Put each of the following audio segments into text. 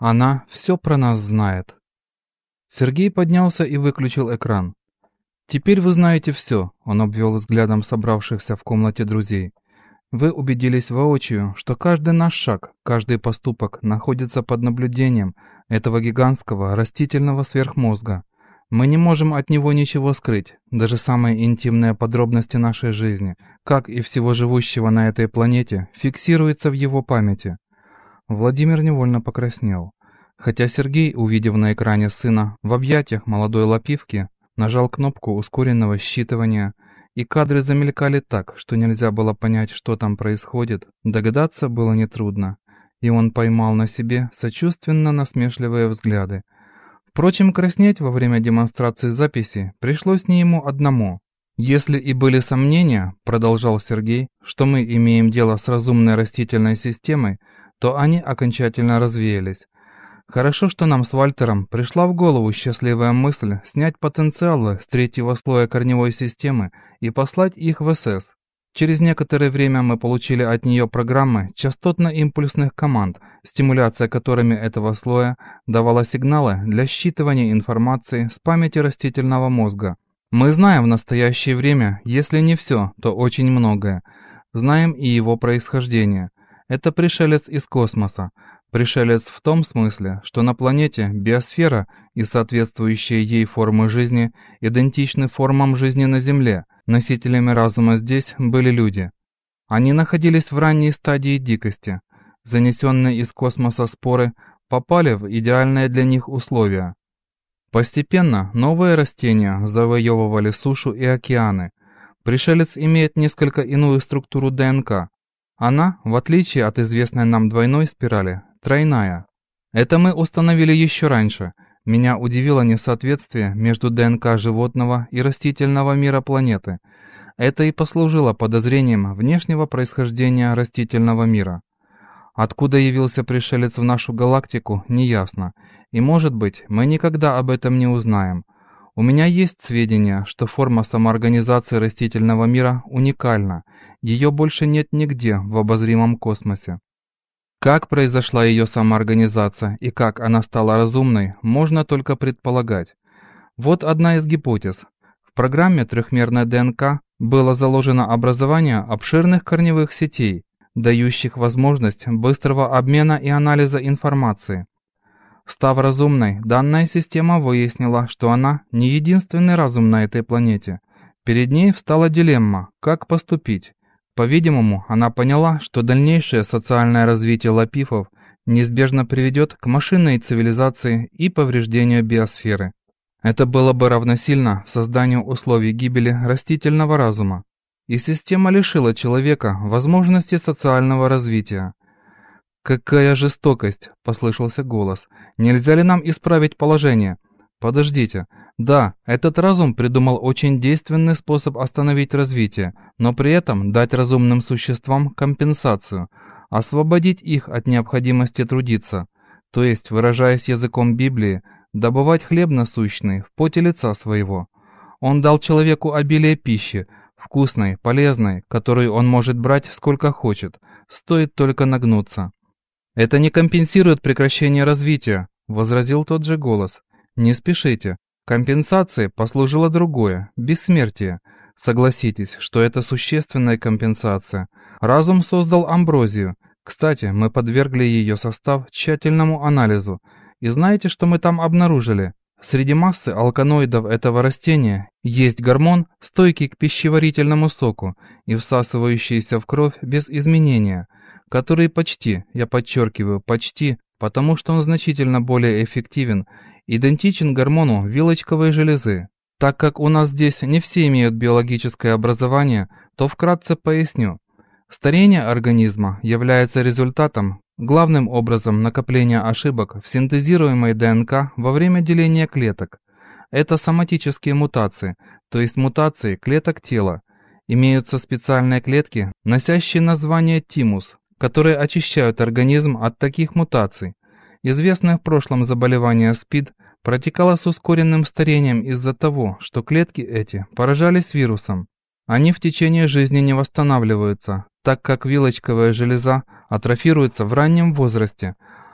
Она все про нас знает. Сергей поднялся и выключил экран. «Теперь вы знаете все», — он обвел взглядом собравшихся в комнате друзей. «Вы убедились воочию, что каждый наш шаг, каждый поступок находится под наблюдением этого гигантского растительного сверхмозга. Мы не можем от него ничего скрыть, даже самые интимные подробности нашей жизни, как и всего живущего на этой планете, фиксируются в его памяти». Владимир невольно покраснел. Хотя Сергей, увидев на экране сына в объятиях молодой лапивки, нажал кнопку ускоренного считывания, и кадры замелькали так, что нельзя было понять, что там происходит, догадаться было нетрудно, и он поймал на себе сочувственно-насмешливые взгляды. Впрочем, краснеть во время демонстрации записи пришлось не ему одному. «Если и были сомнения, — продолжал Сергей, — что мы имеем дело с разумной растительной системой, то они окончательно развеялись. Хорошо, что нам с Вальтером пришла в голову счастливая мысль снять потенциалы с третьего слоя корневой системы и послать их в СС. Через некоторое время мы получили от нее программы частотно-импульсных команд, стимуляция которыми этого слоя давала сигналы для считывания информации с памяти растительного мозга. Мы знаем в настоящее время, если не все, то очень многое. Знаем и его происхождение. Это пришелец из космоса. Пришелец в том смысле, что на планете биосфера и соответствующие ей формы жизни идентичны формам жизни на Земле. Носителями разума здесь были люди. Они находились в ранней стадии дикости. Занесенные из космоса споры попали в идеальные для них условия. Постепенно новые растения завоевывали сушу и океаны. Пришелец имеет несколько иную структуру ДНК. Она, в отличие от известной нам двойной спирали, тройная. Это мы установили еще раньше. Меня удивило несоответствие между ДНК животного и растительного мира планеты. Это и послужило подозрением внешнего происхождения растительного мира. Откуда явился пришелец в нашу галактику, неясно. И, может быть, мы никогда об этом не узнаем. У меня есть сведения, что форма самоорганизации растительного мира уникальна. Ее больше нет нигде в обозримом космосе. Как произошла ее самоорганизация и как она стала разумной, можно только предполагать. Вот одна из гипотез. В программе трехмерной ДНК было заложено образование обширных корневых сетей, дающих возможность быстрого обмена и анализа информации. Став разумной, данная система выяснила, что она не единственный разум на этой планете. Перед ней встала дилемма, как поступить. По-видимому, она поняла, что дальнейшее социальное развитие лапифов неизбежно приведет к машинной цивилизации и повреждению биосферы. Это было бы равносильно созданию условий гибели растительного разума. И система лишила человека возможности социального развития. «Какая жестокость!» – послышался голос. «Нельзя ли нам исправить положение?» «Подождите. Да, этот разум придумал очень действенный способ остановить развитие, но при этом дать разумным существам компенсацию, освободить их от необходимости трудиться, то есть, выражаясь языком Библии, добывать хлеб насущный в поте лица своего. Он дал человеку обилие пищи, вкусной, полезной, которую он может брать сколько хочет, стоит только нагнуться». «Это не компенсирует прекращение развития», – возразил тот же голос. «Не спешите. Компенсацией послужило другое – бессмертие. Согласитесь, что это существенная компенсация. Разум создал амброзию. Кстати, мы подвергли ее состав тщательному анализу. И знаете, что мы там обнаружили? Среди массы алканоидов этого растения есть гормон, стойкий к пищеварительному соку и всасывающийся в кровь без изменения, который почти, я подчеркиваю, почти, потому что он значительно более эффективен, идентичен гормону вилочковой железы. Так как у нас здесь не все имеют биологическое образование, то вкратце поясню. Старение организма является результатом, главным образом, накопления ошибок в синтезируемой ДНК во время деления клеток. Это соматические мутации, то есть мутации клеток тела. Имеются специальные клетки, носящие название тимус, которые очищают организм от таких мутаций. Известное в прошлом заболевание СПИД протекало с ускоренным старением из-за того, что клетки эти поражались вирусом. Они в течение жизни не восстанавливаются, так как вилочковая железа атрофируется в раннем возрасте,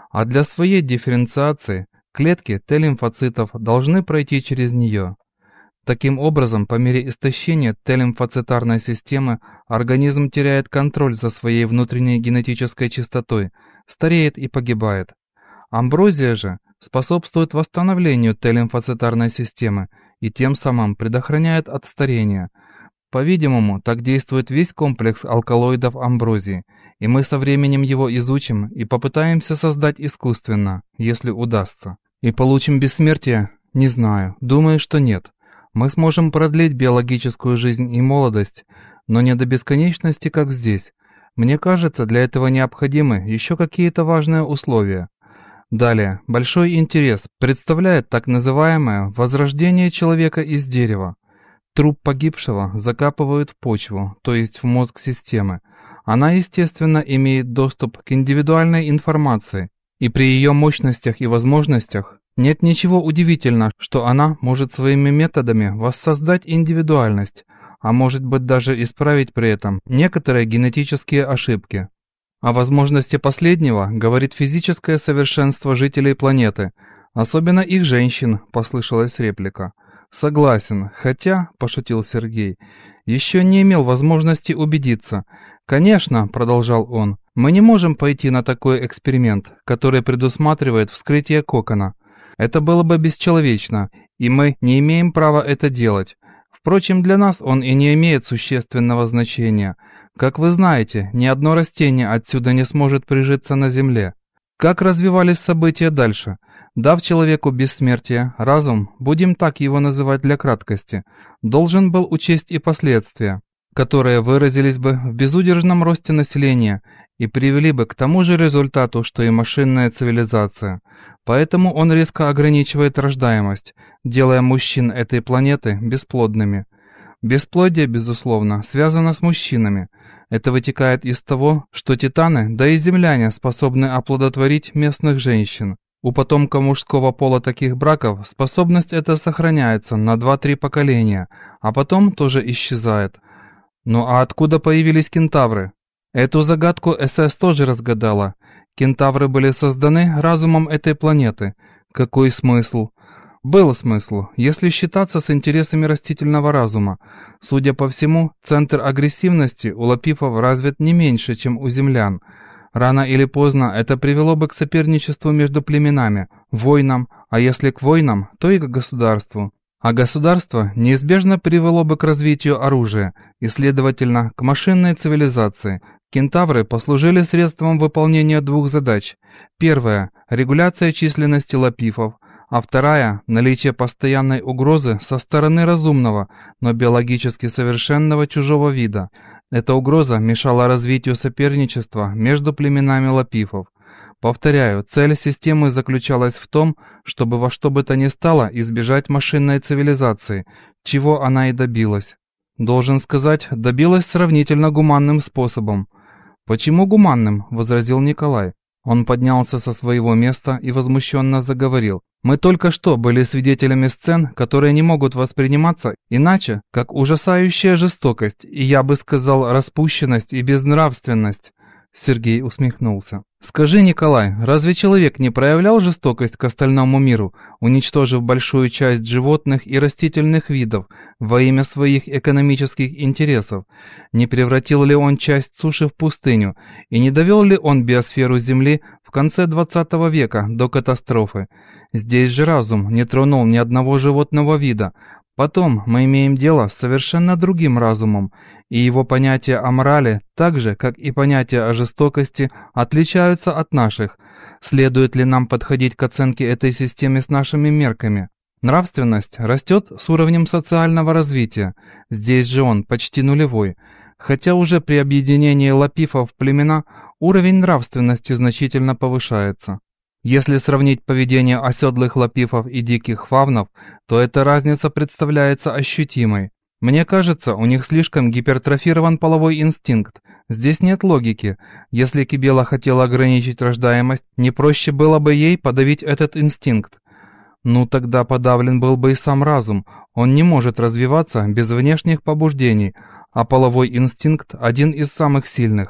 а для своей дифференциации клетки Т-лимфоцитов должны пройти через нее. Таким образом, по мере истощения Т-лимфоцитарной системы организм теряет контроль за своей внутренней генетической чистотой, стареет и погибает. Амброзия же способствует восстановлению Т-лимфоцитарной системы и тем самым предохраняет от старения. По-видимому, так действует весь комплекс алкалоидов амброзии, и мы со временем его изучим и попытаемся создать искусственно, если удастся. И получим бессмертие? Не знаю, думаю, что нет. Мы сможем продлить биологическую жизнь и молодость, но не до бесконечности, как здесь. Мне кажется, для этого необходимы еще какие-то важные условия. Далее, большой интерес представляет так называемое возрождение человека из дерева. Труп погибшего закапывают в почву, то есть в мозг системы. Она, естественно, имеет доступ к индивидуальной информации, и при ее мощностях и возможностях нет ничего удивительного, что она может своими методами воссоздать индивидуальность, а может быть даже исправить при этом некоторые генетические ошибки. О возможности последнего говорит физическое совершенство жителей планеты, особенно их женщин, послышалась реплика. «Согласен, хотя», – пошутил Сергей, – «еще не имел возможности убедиться. Конечно», – продолжал он, – «мы не можем пойти на такой эксперимент, который предусматривает вскрытие кокона. Это было бы бесчеловечно, и мы не имеем права это делать. Впрочем, для нас он и не имеет существенного значения. Как вы знаете, ни одно растение отсюда не сможет прижиться на Земле». Как развивались события дальше? Дав человеку бессмертие, разум, будем так его называть для краткости, должен был учесть и последствия, которые выразились бы в безудержном росте населения и привели бы к тому же результату, что и машинная цивилизация. Поэтому он резко ограничивает рождаемость, делая мужчин этой планеты бесплодными. Бесплодие, безусловно, связано с мужчинами. Это вытекает из того, что титаны, да и земляне способны оплодотворить местных женщин. У потомка мужского пола таких браков способность эта сохраняется на 2-3 поколения, а потом тоже исчезает. Ну а откуда появились кентавры? Эту загадку СС тоже разгадала. Кентавры были созданы разумом этой планеты. Какой смысл? Был смысл, если считаться с интересами растительного разума. Судя по всему, центр агрессивности у лапифов развит не меньше, чем у землян. Рано или поздно это привело бы к соперничеству между племенами, войнам, а если к войнам, то и к государству. А государство неизбежно привело бы к развитию оружия и, следовательно, к машинной цивилизации. Кентавры послужили средством выполнения двух задач. Первая – регуляция численности лапифов, а вторая – наличие постоянной угрозы со стороны разумного, но биологически совершенного чужого вида. Эта угроза мешала развитию соперничества между племенами лапифов. Повторяю, цель системы заключалась в том, чтобы во что бы то ни стало избежать машинной цивилизации, чего она и добилась. Должен сказать, добилась сравнительно гуманным способом. «Почему гуманным?» – возразил Николай. Он поднялся со своего места и возмущенно заговорил. «Мы только что были свидетелями сцен, которые не могут восприниматься иначе, как ужасающая жестокость, и я бы сказал распущенность и безнравственность». Сергей усмехнулся. «Скажи, Николай, разве человек не проявлял жестокость к остальному миру, уничтожив большую часть животных и растительных видов во имя своих экономических интересов? Не превратил ли он часть суши в пустыню, и не довел ли он биосферу Земли в конце 20 века до катастрофы? Здесь же разум не тронул ни одного животного вида. Потом мы имеем дело с совершенно другим разумом, и его понятия о морали, так же, как и понятия о жестокости, отличаются от наших. Следует ли нам подходить к оценке этой системы с нашими мерками? Нравственность растет с уровнем социального развития, здесь же он почти нулевой, хотя уже при объединении лапифов в племена уровень нравственности значительно повышается. Если сравнить поведение оседлых лапифов и диких фавнов, то эта разница представляется ощутимой. Мне кажется, у них слишком гипертрофирован половой инстинкт. Здесь нет логики. Если Кибела хотела ограничить рождаемость, не проще было бы ей подавить этот инстинкт. Ну тогда подавлен был бы и сам разум. Он не может развиваться без внешних побуждений, а половой инстинкт один из самых сильных.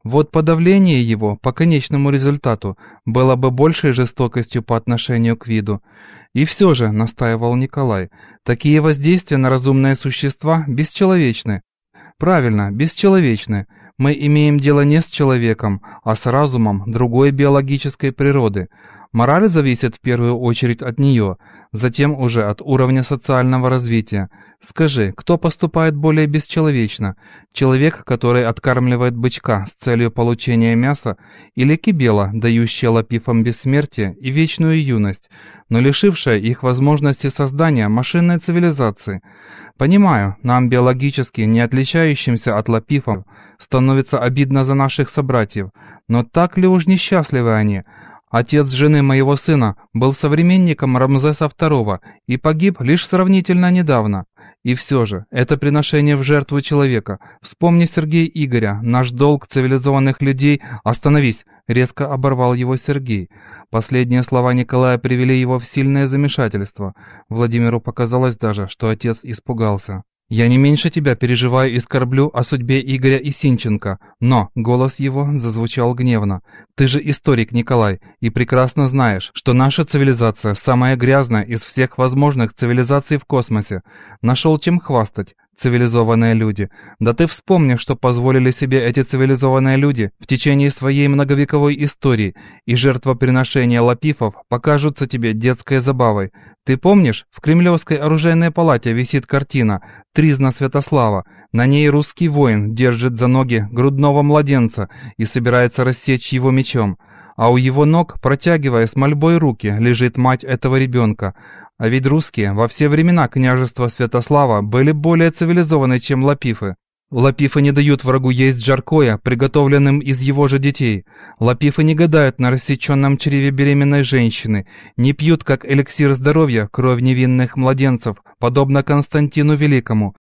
Вот подавление его по конечному результату было бы большей жестокостью по отношению к виду. И все же, настаивал Николай, такие воздействия на разумные существа бесчеловечны. Правильно, бесчеловечны. Мы имеем дело не с человеком, а с разумом другой биологической природы. Мораль зависит в первую очередь от нее, затем уже от уровня социального развития. Скажи, кто поступает более бесчеловечно? Человек, который откармливает бычка с целью получения мяса, или кибела, дающая лапифам бессмертие и вечную юность, но лишившая их возможности создания машинной цивилизации? Понимаю, нам биологически не отличающимся от лапифов становится обидно за наших собратьев, но так ли уж несчастливы они? Отец жены моего сына был современником Рамзеса II и погиб лишь сравнительно недавно. И все же, это приношение в жертву человека. Вспомни, Сергей, Игоря, наш долг цивилизованных людей. Остановись! Резко оборвал его Сергей. Последние слова Николая привели его в сильное замешательство. Владимиру показалось даже, что отец испугался. «Я не меньше тебя переживаю и скорблю о судьбе Игоря и Синченко, но...» Голос его зазвучал гневно. «Ты же историк, Николай, и прекрасно знаешь, что наша цивилизация самая грязная из всех возможных цивилизаций в космосе. Нашел чем хвастать, цивилизованные люди. Да ты вспомни, что позволили себе эти цивилизованные люди в течение своей многовековой истории, и жертвоприношения лапифов покажутся тебе детской забавой. Ты помнишь, в Кремлевской оружейной палате висит картина «Тризна Святослава». На ней русский воин держит за ноги грудного младенца и собирается рассечь его мечом. А у его ног, протягивая с мольбой руки, лежит мать этого ребенка. А ведь русские во все времена княжества Святослава были более цивилизованы, чем лапифы. Лапифы не дают врагу есть жаркое, приготовленным из его же детей. Лапифы не гадают на рассеченном чреве беременной женщины, не пьют, как эликсир здоровья, кровь невинных младенцев, подобно Константину Великому.